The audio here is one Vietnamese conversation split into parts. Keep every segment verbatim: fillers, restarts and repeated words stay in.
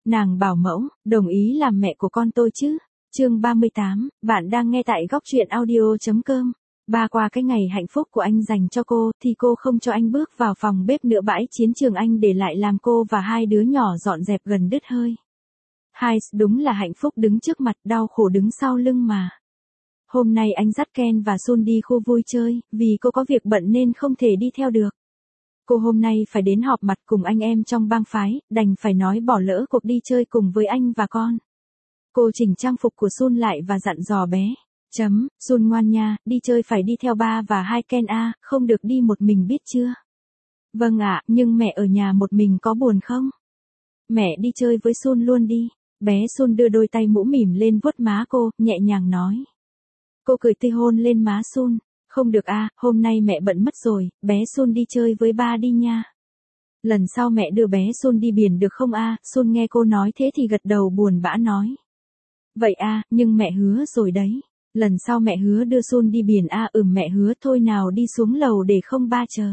nàng bảo mẫu, đồng ý làm mẹ của con tôi chứ. Chương ba mươi tám, bạn đang nghe tại góc truyện audio.com. Ba qua cái ngày hạnh phúc của anh dành cho cô, thì cô không cho anh bước vào phòng bếp nữa, bãi chiến trường anh để lại làm cô và hai đứa nhỏ dọn dẹp gần đứt hơi. Hai, đúng là hạnh phúc đứng trước mặt, đau khổ đứng sau lưng mà. Hôm nay anh dắt Ken và Sun đi khu vui chơi, vì cô có việc bận nên không thể đi theo được. Cô hôm nay phải đến họp mặt cùng anh em trong bang phái, đành phải nói bỏ lỡ cuộc đi chơi cùng với anh và con. Cô chỉnh trang phục của Sun lại và dặn dò bé. Chấm, Sun ngoan nha, đi chơi phải đi theo ba và hai Ken a, không được đi một mình biết chưa? Vâng ạ, nhưng mẹ ở nhà một mình có buồn không? Mẹ đi chơi với Sun luôn đi. Bé Sun đưa đôi tay mũ mỉm lên vuốt má cô, nhẹ nhàng nói. Cô cười tươi hôn lên má Sun. Không được a, hôm nay mẹ bận mất rồi, bé Sun đi chơi với ba đi nha. Lần sau mẹ đưa bé Sun đi biển được không a? Sun nghe cô nói thế thì gật đầu buồn bã nói. Vậy a, nhưng mẹ hứa rồi đấy. Lần sau mẹ hứa đưa Sun đi biển a. Ừm mẹ hứa, thôi nào đi xuống lầu để không ba chờ.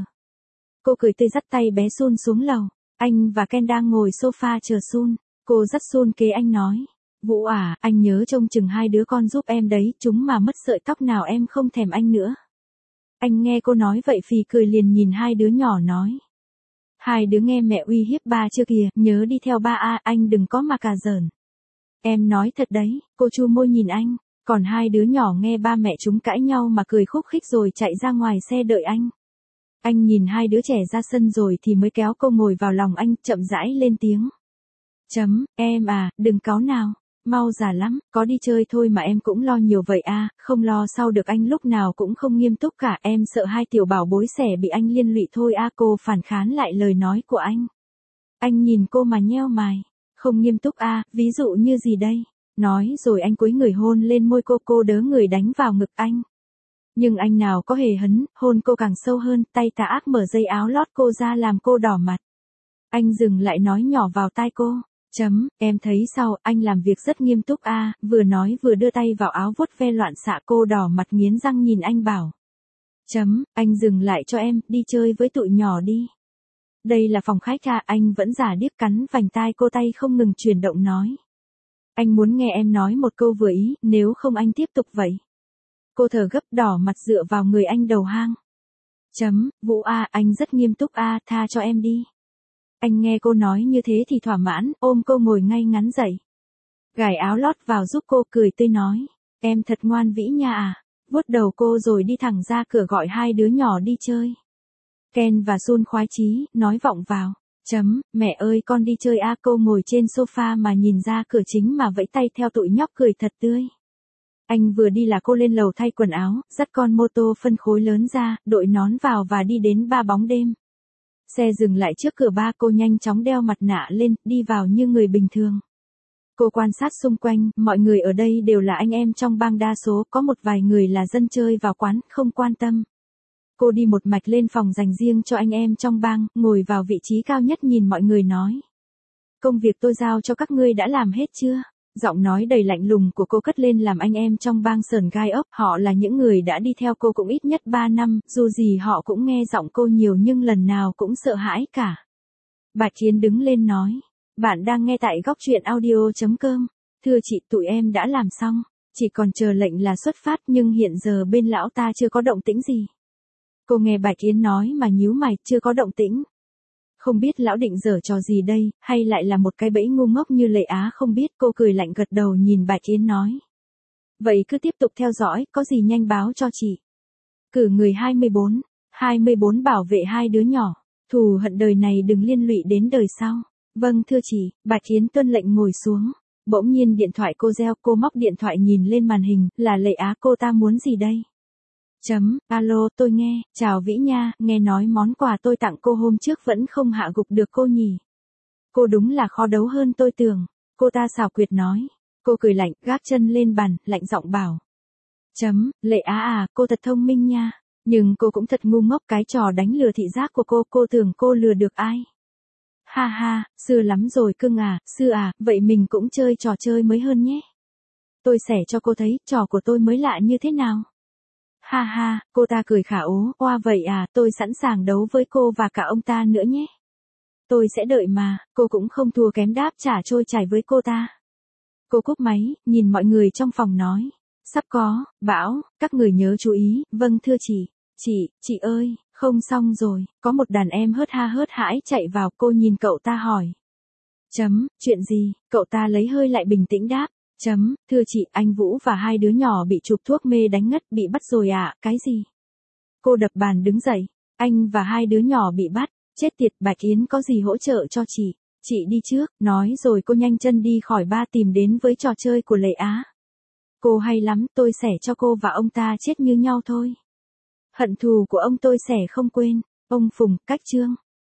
Cô cười tươi dắt tay bé Sun xuống lầu. Anh và Ken đang ngồi sofa chờ Sun. Cô dắt Sun kế anh nói. Vũ à, anh nhớ trông chừng hai đứa con giúp em đấy, chúng mà mất sợi tóc nào em không thèm anh nữa. Anh nghe cô nói vậy phì cười liền nhìn hai đứa nhỏ nói. Hai đứa nghe mẹ uy hiếp ba chưa kìa, nhớ đi theo ba a, anh đừng có mà cà giỡn. Em nói thật đấy, cô chu môi nhìn anh, còn hai đứa nhỏ nghe ba mẹ chúng cãi nhau mà cười khúc khích rồi chạy ra ngoài xe đợi anh. Anh nhìn hai đứa trẻ ra sân rồi thì mới kéo cô ngồi vào lòng anh, chậm rãi lên tiếng. Chấm, em à, đừng cáu nào. Mau già lắm, có đi chơi thôi mà em cũng lo nhiều vậy à, không lo sao được, anh lúc nào cũng không nghiêm túc cả, em sợ hai tiểu bảo bối xẻ bị anh liên lụy thôi à. Cô phản kháng lại lời nói của anh. Anh nhìn cô mà nheo mày, không nghiêm túc à, ví dụ như gì đây? Nói rồi anh cúi người hôn lên môi cô, cô đớ người đánh vào ngực anh. Nhưng anh nào có hề hấn, hôn cô càng sâu hơn, tay tà ác mở dây áo lót cô ra làm cô đỏ mặt. Anh dừng lại nói nhỏ vào tai cô. Chấm, em thấy sao, anh làm việc rất nghiêm túc a, à, vừa nói vừa đưa tay vào áo vuốt ve loạn xạ. Cô đỏ mặt nghiến răng nhìn anh bảo. Chấm, anh dừng lại cho em, đi chơi với tụi nhỏ đi. Đây là phòng khách à, anh vẫn giả điếc cắn vành tai cô, tay không ngừng chuyển động nói. Anh muốn nghe em nói một câu vừa ý, nếu không anh tiếp tục vậy. Cô thở gấp đỏ mặt dựa vào người anh đầu hang. Chấm, Vũ a, à, anh rất nghiêm túc a, à, tha cho em đi. Anh nghe cô nói như thế thì thỏa mãn, ôm cô ngồi ngay ngắn dậy. Gài áo lót vào giúp cô, cười tươi nói. Em thật ngoan vĩ nha à. Vuốt đầu cô rồi đi thẳng ra cửa gọi hai đứa nhỏ đi chơi. Ken và Sun khoái chí, nói vọng vào. Chấm, mẹ ơi con đi chơi a. Cô ngồi trên sofa mà nhìn ra cửa chính mà vẫy tay theo tụi nhóc cười thật tươi. Anh vừa đi là cô lên lầu thay quần áo, dắt con mô tô phân khối lớn ra, đội nón vào và đi đến ba bóng đêm. Xe dừng lại trước cửa ba, cô nhanh chóng đeo mặt nạ lên, đi vào như người bình thường. Cô quan sát xung quanh, mọi người ở đây đều là anh em trong bang, đa số có một vài người là dân chơi vào quán, không quan tâm. Cô đi một mạch lên phòng dành riêng cho anh em trong bang, ngồi vào vị trí cao nhất nhìn mọi người nói. Công việc tôi giao cho các ngươi đã làm hết chưa? Giọng nói đầy lạnh lùng của cô cất lên làm anh em trong bang sởn gai ốc. Họ là những người đã đi theo cô cũng ít nhất ba năm, dù gì họ cũng nghe giọng cô nhiều nhưng lần nào cũng sợ hãi cả. Bạch Chiến đứng lên nói. Bạn đang nghe tại góc truyện audio.com. Thưa chị, tụi em đã làm xong. Chỉ còn chờ lệnh là xuất phát, nhưng hiện giờ bên lão ta chưa có động tĩnh gì. Cô nghe Bạch Chiến nói mà nhíu mày, chưa có động tĩnh. Không biết lão định giở trò gì đây, hay lại là một cái bẫy ngu ngốc như Lệ Á không biết. Cô cười lạnh gật đầu nhìn Bạch Yến nói. Vậy cứ tiếp tục theo dõi, có gì nhanh báo cho chị. Cử người hai mươi bốn, hai mươi bốn bảo vệ hai đứa nhỏ, thù hận đời này đừng liên lụy đến đời sau. Vâng thưa chị, Bạch Yến tuân lệnh ngồi xuống. Bỗng nhiên điện thoại cô reo, cô móc điện thoại nhìn lên màn hình, là Lệ Á. Cô ta muốn gì đây? Chấm, alo, tôi nghe, chào Vĩ nha, nghe nói món quà tôi tặng cô hôm trước vẫn không hạ gục được cô nhỉ. Cô đúng là khó đấu hơn tôi tưởng. Cô ta xảo quyệt nói. Cô cười lạnh, gác chân lên bàn, lạnh giọng bảo. Chấm, Lệ Á à, cô thật thông minh nha. Nhưng cô cũng thật ngu ngốc, cái trò đánh lừa thị giác của cô, cô tưởng cô lừa được ai. Ha ha, xưa lắm rồi cưng à, xưa à, vậy mình cũng chơi trò chơi mới hơn nhé. Tôi sẻ cho cô thấy, trò của tôi mới lạ như thế nào. Ha ha, cô ta cười khả ố, oa vậy à, tôi sẵn sàng đấu với cô và cả ông ta nữa nhé. Tôi sẽ đợi mà, cô cũng không thua kém đáp trả trôi chảy với cô ta. Cô cúp máy, nhìn mọi người trong phòng nói. Sắp có, bão, các người nhớ chú ý, vâng thưa chị. Chị, chị ơi, không xong rồi, có một đàn em hớt ha hớt hãi chạy vào, cô nhìn cậu ta hỏi. Chấm, chuyện gì, cậu ta lấy hơi lại bình tĩnh đáp. Chấm, thưa chị, anh Vũ và hai đứa nhỏ bị chụp thuốc mê đánh ngất, bị bắt rồi ạ, à, cái gì? Cô đập bàn đứng dậy, anh và hai đứa nhỏ bị bắt, chết tiệt, Bạch Yến có gì hỗ trợ cho chị, chị đi trước, nói rồi cô nhanh chân đi khỏi ba tìm đến với trò chơi của Lệ Á. Cô hay lắm, tôi xẻ cho cô và ông ta chết như nhau thôi. Hận thù của ông tôi xẻ không quên, ông Phùng, cách chương.